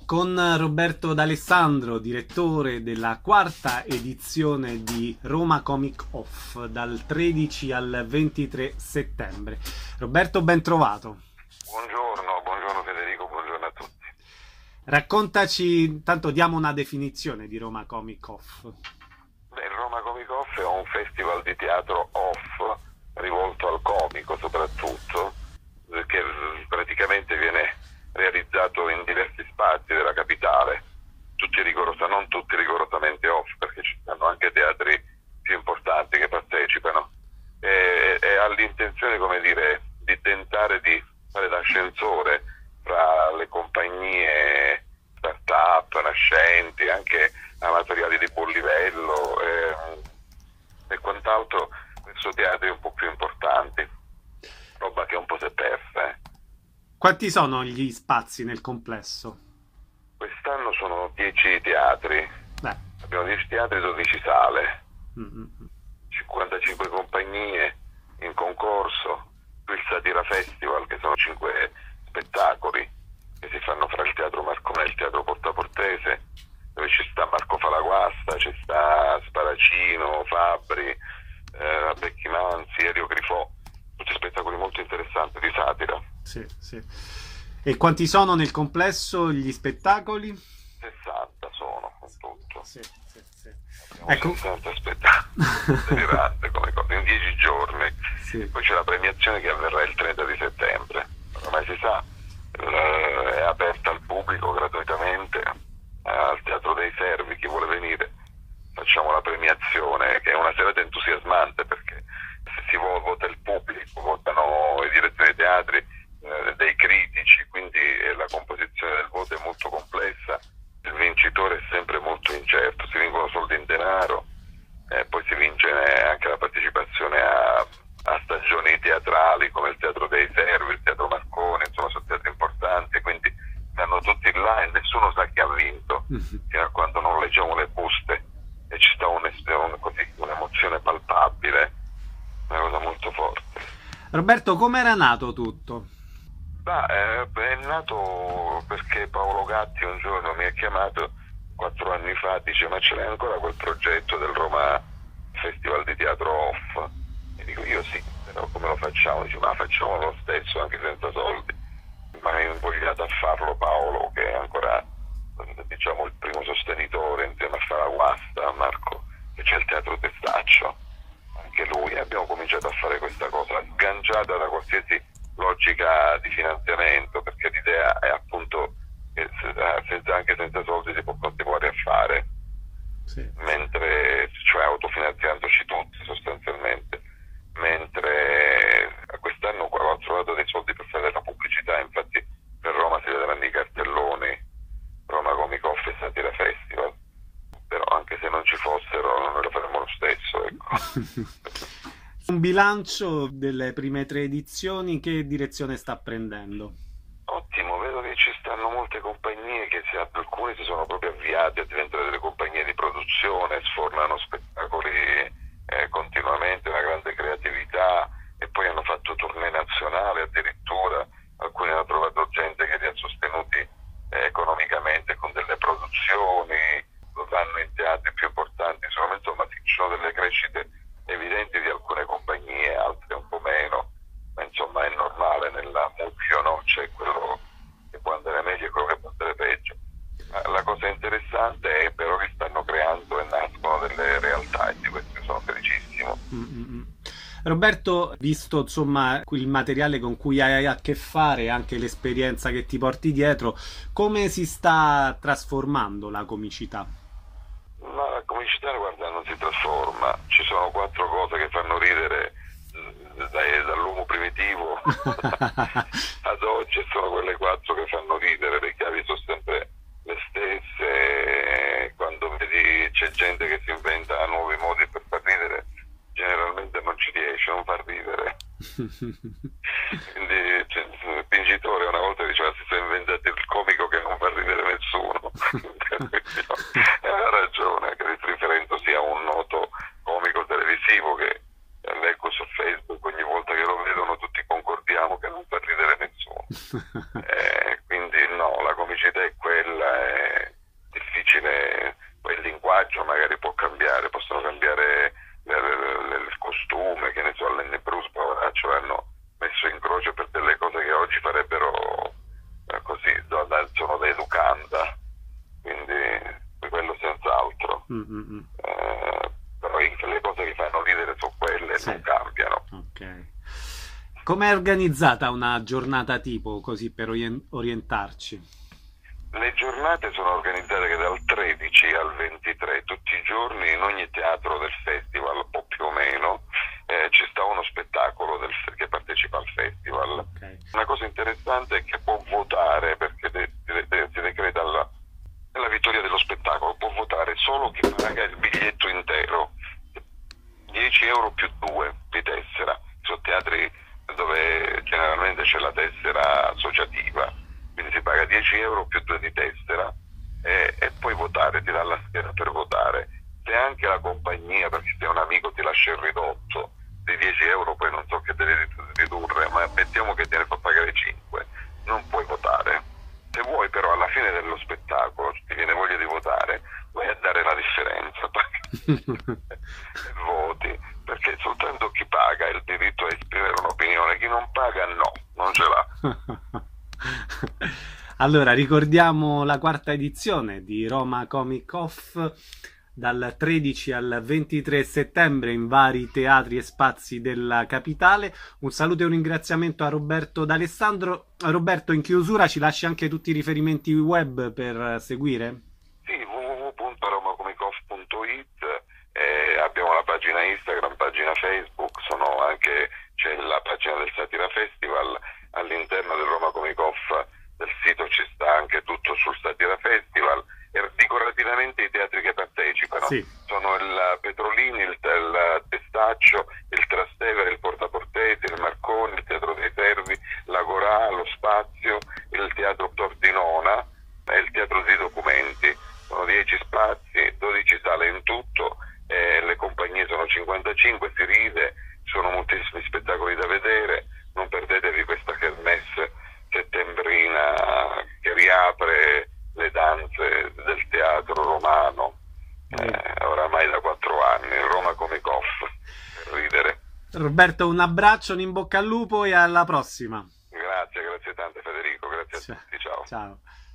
con Roberto D'Alessandro, direttore della quarta edizione di Roma Comic Off, dal 13 al 23 settembre. Roberto, ben trovato. Buongiorno Federico, buongiorno a tutti. Raccontaci, intanto diamo una definizione di Roma Comic Off. Il Roma Comic Off è un festival di teatro off, rivolto al comico soprattutto, che praticamente viene realizzato in diversi spazi della capitale, non tutti rigorosamente off, perché ci sono anche teatri più importanti che partecipano, e ha l'intenzione, di tentare di fare l'ascensore fra le compagnie start-up, nascenti, anche amatoriali di buon livello e quant'altro, verso teatri un po' più importanti, roba che un po' si è persa. Quanti sono gli spazi nel complesso? Quest'anno sono 10 teatri. Abbiamo 10 teatri, 12 sale, 55 compagnie in concorso, più il Satira Festival, che sono 5 spettacoli che si fanno fra il Teatro Marcone e il Teatro Portaportese, dove ci sta Marco Falaguasta, ci sta Sparacino, Fabbri, Becchimanzi, Elio Grifò, tutti spettacoli molto interessanti di satira. Sì. E quanti sono nel complesso gli spettacoli? 60 sono, con tutto. Sì. Ecco. 60 spettacoli, delirante come cosa, in 10 giorni. Sì. Poi c'è la premiazione che avverrà il 30 di settembre. Ormai si sa, è aperta al pubblico gratuitamente, al Teatro dei Servi, chi vuole venire. Facciamo la premiazione, che è una serata entusiasmante, perché se si vota il pubblico, votano i direttori dei teatri, dei critici, quindi la composizione del voto è molto complessa, il vincitore è sempre molto incerto, si vincono soldi in denaro, poi si vince anche la partecipazione a stagioni teatrali come il Teatro dei Servi, il Teatro Marconi, insomma sono teatri importanti, quindi stanno tutti là e nessuno sa chi ha vinto, fino a quando non leggiamo le buste e ci sta un'emozione palpabile, una cosa molto forte. Roberto, come era nato tutto? È nato perché Paolo Gatti un giorno mi ha chiamato 4 anni fa, dice: ma ce l'hai ancora quel progetto del Roma Festival di Teatro Off? E dico: io sì, però come lo facciamo? Dice: ma facciamo lo stesso anche senza soldi. Ma è invogliato a farlo Paolo, che è ancora, diciamo, il primo sostenitore insieme a Falaguasta, a Marco, che c'è il Teatro Testaccio, anche lui. Abbiamo cominciato a fare questa cosa sganciata da qualsiasi logica di finanziamento, perché l'idea è appunto che anche senza soldi si può continuare a fare, mentre, cioè autofinanziandoci tutti sostanzialmente, mentre quest'anno ho trovato dei soldi per fare la pubblicità, infatti per Roma si vedranno i cartelloni Roma Comic Off e Satira Festival, però anche se non ci fossero noi lo faremmo lo stesso, ecco. Un bilancio delle prime 3 edizioni, che direzione sta prendendo? Ottimo, vedo che ci stanno molte compagnie che alcune si sono proprio avviate a diventare delle compagnie di produzione, sfornano spettacoli continuamente, una grande creatività, e poi hanno fatto tournée nazionali addirittura, alcuni hanno trovato gente che li ha sostenuti economicamente con delle produzioni, lo danno in teatri più importanti, insomma ci sono delle crescite evidenti di alcune compagnie, altre un po' meno, ma insomma è normale, nella mucchio, no? C'è quello che può andare meglio e quello che può andare peggio. La cosa interessante è però che stanno creando e nascono delle realtà, e di questo sono felicissimo. Roberto, visto insomma il materiale con cui hai a che fare, anche l'esperienza che ti porti dietro, come si sta trasformando la comicità? Ma la comicità, guarda, non si trasforma. Ci sono 4 cose che fanno ridere dall'uomo primitivo ad oggi, sono quelle 4 che fanno ridere. Le chiavi sono sempre le stesse. Quando vedi c'è gente che si inventa nuovi modi per far ridere, generalmente non ci riesce, non fa ridere. Quindi il vincitore una volta diceva: si sono inventati il comico che non fa ridere nessuno. Ha ragione, che riferendosi a un noto comico televisivo che leggo su Facebook, ogni volta che lo vedono tutti concordiamo che non fa ridere nessuno. Quindi no, la comicità è quella, Però le cose che fanno ridere sono quelle, Sì. non cambiano. Ok. Com'è organizzata una giornata tipo, così per orientarci? Le giornate sono organizzate dal 13 al 23, tutti i giorni in ogni teatro del festival, o più o meno, ci sta uno spettacolo che partecipa al festival. Ok. Una cosa interessante è che può votare, perché si decreta la vittoria dello spettacolo, può votare solo chi paga il biglietto intero, 10 euro più 2 di tessera, sono teatri dove generalmente c'è la tessera associativa, quindi si paga 10 euro più 2 di tessera e puoi votare, ti dà la scheda per votare. Se anche la compagnia, perché se un amico ti lascia il ridotto di 10 euro, poi non so che devi ridurre, ma mettiamo che te ne fa pagare 5, non puoi votare. Se vuoi però alla fine dello spettacolo ti viene voglia di votare, vai a dare la differenza e voti, perché soltanto chi paga ha il diritto a esprimere un'opinione, chi non paga no, non ce l'ha. Allora, ricordiamo la quarta edizione di Roma Comic Off dal 13 al 23 settembre in vari teatri e spazi della capitale. Un saluto e un ringraziamento a Roberto D'Alessandro. Roberto, in chiusura ci lasci anche tutti i riferimenti web per seguire? Sì, www.romacomicoff.it, abbiamo la pagina Instagram, pagina Facebook, c'è la pagina del Satira Festival, all'interno del Roma Comic Off del sito ci sta anche tutto sul Satira Festival, e dico rapidamente i teatri che partecipano. Sì. Sono il Petrolini, il Testaccio, il Trastevere, il Portaportese, il Marconi, il Teatro dei Servi, l'Agorà, lo Spazio, il Teatro Tordinona e il Teatro dei Documenti. Sono 10 spazi, 12 sale in tutto, le compagnie sono 55, si ride, ci sono moltissimi spettacoli da vedere, non perdetevi questa kermesse settembrina che riapre le danze del teatro romano, oramai da 4 anni, Roma Comic Off, per ridere. Roberto, un abbraccio, un in bocca al lupo e alla prossima. Grazie tante Federico, grazie a tutti, ciao. Ciao.